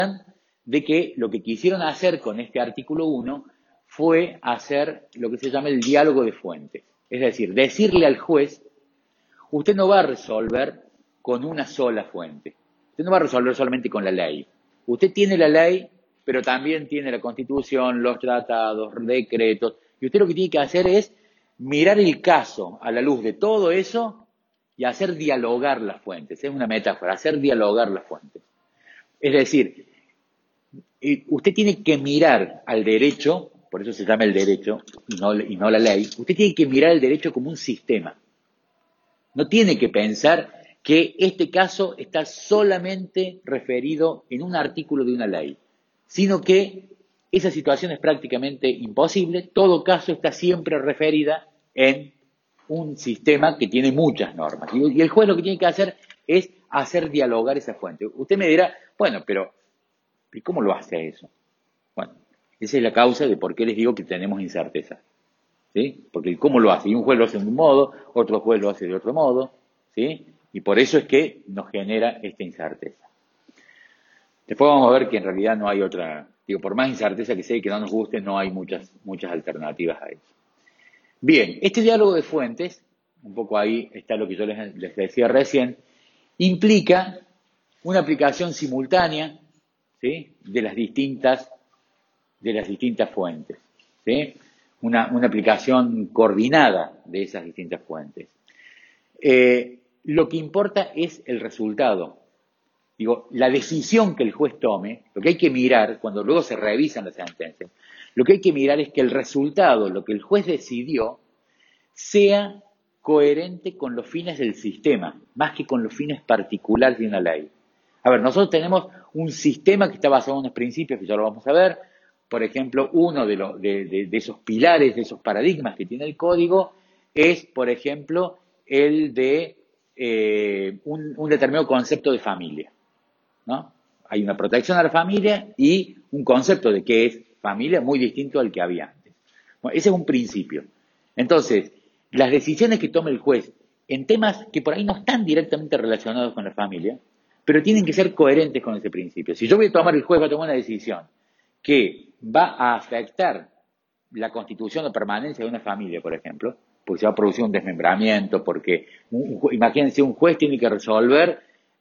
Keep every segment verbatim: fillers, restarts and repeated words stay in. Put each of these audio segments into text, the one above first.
de que lo que quisieron hacer con este artículo uno fue hacer lo que se llama el diálogo de fuentes. Es decir, decirle al juez, usted no va a resolver con una sola fuente. Usted no va a resolver solamente con la ley. Usted tiene la ley, pero también tiene la Constitución, los tratados, decretos. Y usted lo que tiene que hacer es mirar el caso a la luz de todo eso y hacer dialogar las fuentes. Es una metáfora, hacer dialogar las fuentes. Es decir, usted tiene que mirar al derecho, por eso se llama el derecho y no, y no la ley, usted tiene que mirar el derecho como un sistema. No tiene que pensar que este caso está solamente referido en un artículo de una ley, sino que esa situación es prácticamente imposible. Todo caso está siempre referida en un sistema que tiene muchas normas. Y el juez lo que tiene que hacer es hacer dialogar esa fuente. Usted me dirá, bueno, pero ¿y cómo lo hace eso? Bueno, esa es la causa de por qué les digo que tenemos incerteza. ¿Sí? Porque ¿cómo lo hace? Y un juez lo hace de un modo, otro juez lo hace de otro modo, ¿sí? Y por eso es que nos genera esta incerteza. Después vamos a ver que en realidad no hay otra, digo, por más incerteza que sea y que no nos guste, no hay muchas, muchas alternativas a eso. Bien, este diálogo de fuentes, un poco ahí está lo que yo les, les decía recién, implica una aplicación simultánea, ¿sí? de las distintas, de las distintas fuentes, ¿sí? Una, una aplicación coordinada de esas distintas fuentes. Eh, lo que importa es el resultado. Digo, la decisión que el juez tome, lo que hay que mirar, cuando luego se revisan las sentencias, lo que hay que mirar es que el resultado, lo que el juez decidió, sea coherente con los fines del sistema, más que con los fines particulares de una ley. A ver, nosotros tenemos un sistema que está basado en unos principios, que ya lo vamos a ver. Por ejemplo, uno de, los, de, de, de esos pilares, de esos paradigmas que tiene el código, es, por ejemplo, el de eh, un, un determinado concepto de familia, ¿no? Hay una protección a la familia y un concepto de qué es familia muy distinto al que había antes. Bueno, ese es un principio. Entonces, las decisiones que tome el juez en temas que por ahí no están directamente relacionados con la familia, pero tienen que ser coherentes con ese principio. Si yo voy a tomar, el juez va a tomar una decisión que va a afectar la constitución o permanencia de una familia, por ejemplo, porque se va a producir un desmembramiento, porque, un, un, imagínense, un juez tiene que resolver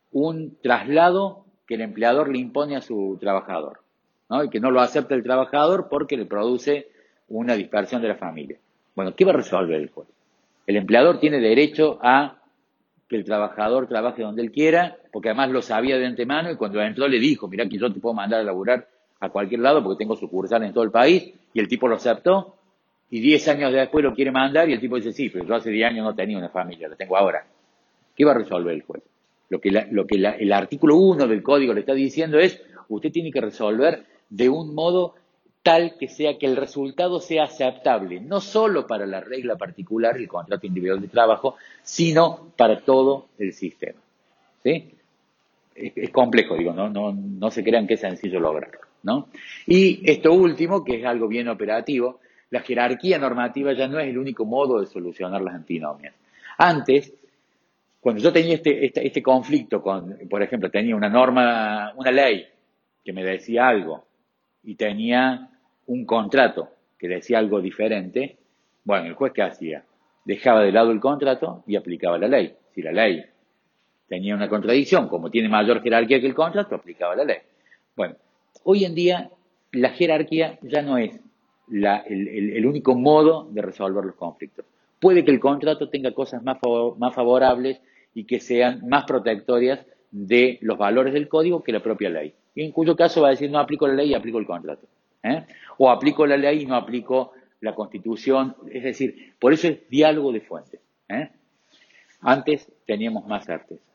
un traslado que el empleador le impone a su trabajador, ¿no? Y que no lo acepta el trabajador porque le produce una dispersión de la familia. Bueno, ¿qué va a resolver el juez? El empleador tiene derecho a que el trabajador trabaje donde él quiera, porque además lo sabía de antemano y cuando entró le dijo, mirá que yo te puedo mandar a laburar a cualquier lado porque tengo sucursal en todo el país, y el tipo lo aceptó, y diez años después lo quiere mandar y el tipo dice, sí, pero yo hace diez años no tenía una familia, la tengo ahora. ¿Qué va a resolver el juez? Lo que, la, lo que la, el artículo uno del código le está diciendo es, usted tiene que resolver de un modo tal que sea que el resultado sea aceptable, no solo para la regla particular, el contrato individual de trabajo, sino para todo el sistema. ¿Sí? Es, es complejo, digo, no, no, no se crean que es sencillo lograrlo, ¿no? Y esto último, que es algo bien operativo, la jerarquía normativa ya no es el único modo de solucionar las antinomias. Antes, cuando yo tenía este, este, este conflicto con, por ejemplo, tenía una norma, una ley que me decía algo, y tenía un contrato que decía algo diferente, bueno, el juez ¿qué hacía? Dejaba de lado el contrato y aplicaba la ley. Si la ley tenía una contradicción, como tiene mayor jerarquía que el contrato, aplicaba la ley. Bueno, hoy en día la jerarquía ya no es la, el, el, el único modo de resolver los conflictos. Puede que el contrato tenga cosas más, favor, más favorables y que sean más protectorias de los valores del código que la propia ley. Y en cuyo caso va a decir, no aplico la ley y aplico el contrato. ¿Eh? O aplico la ley y no aplico la Constitución. Es decir, por eso es diálogo de fuentes. ¿Eh? Antes teníamos más certeza.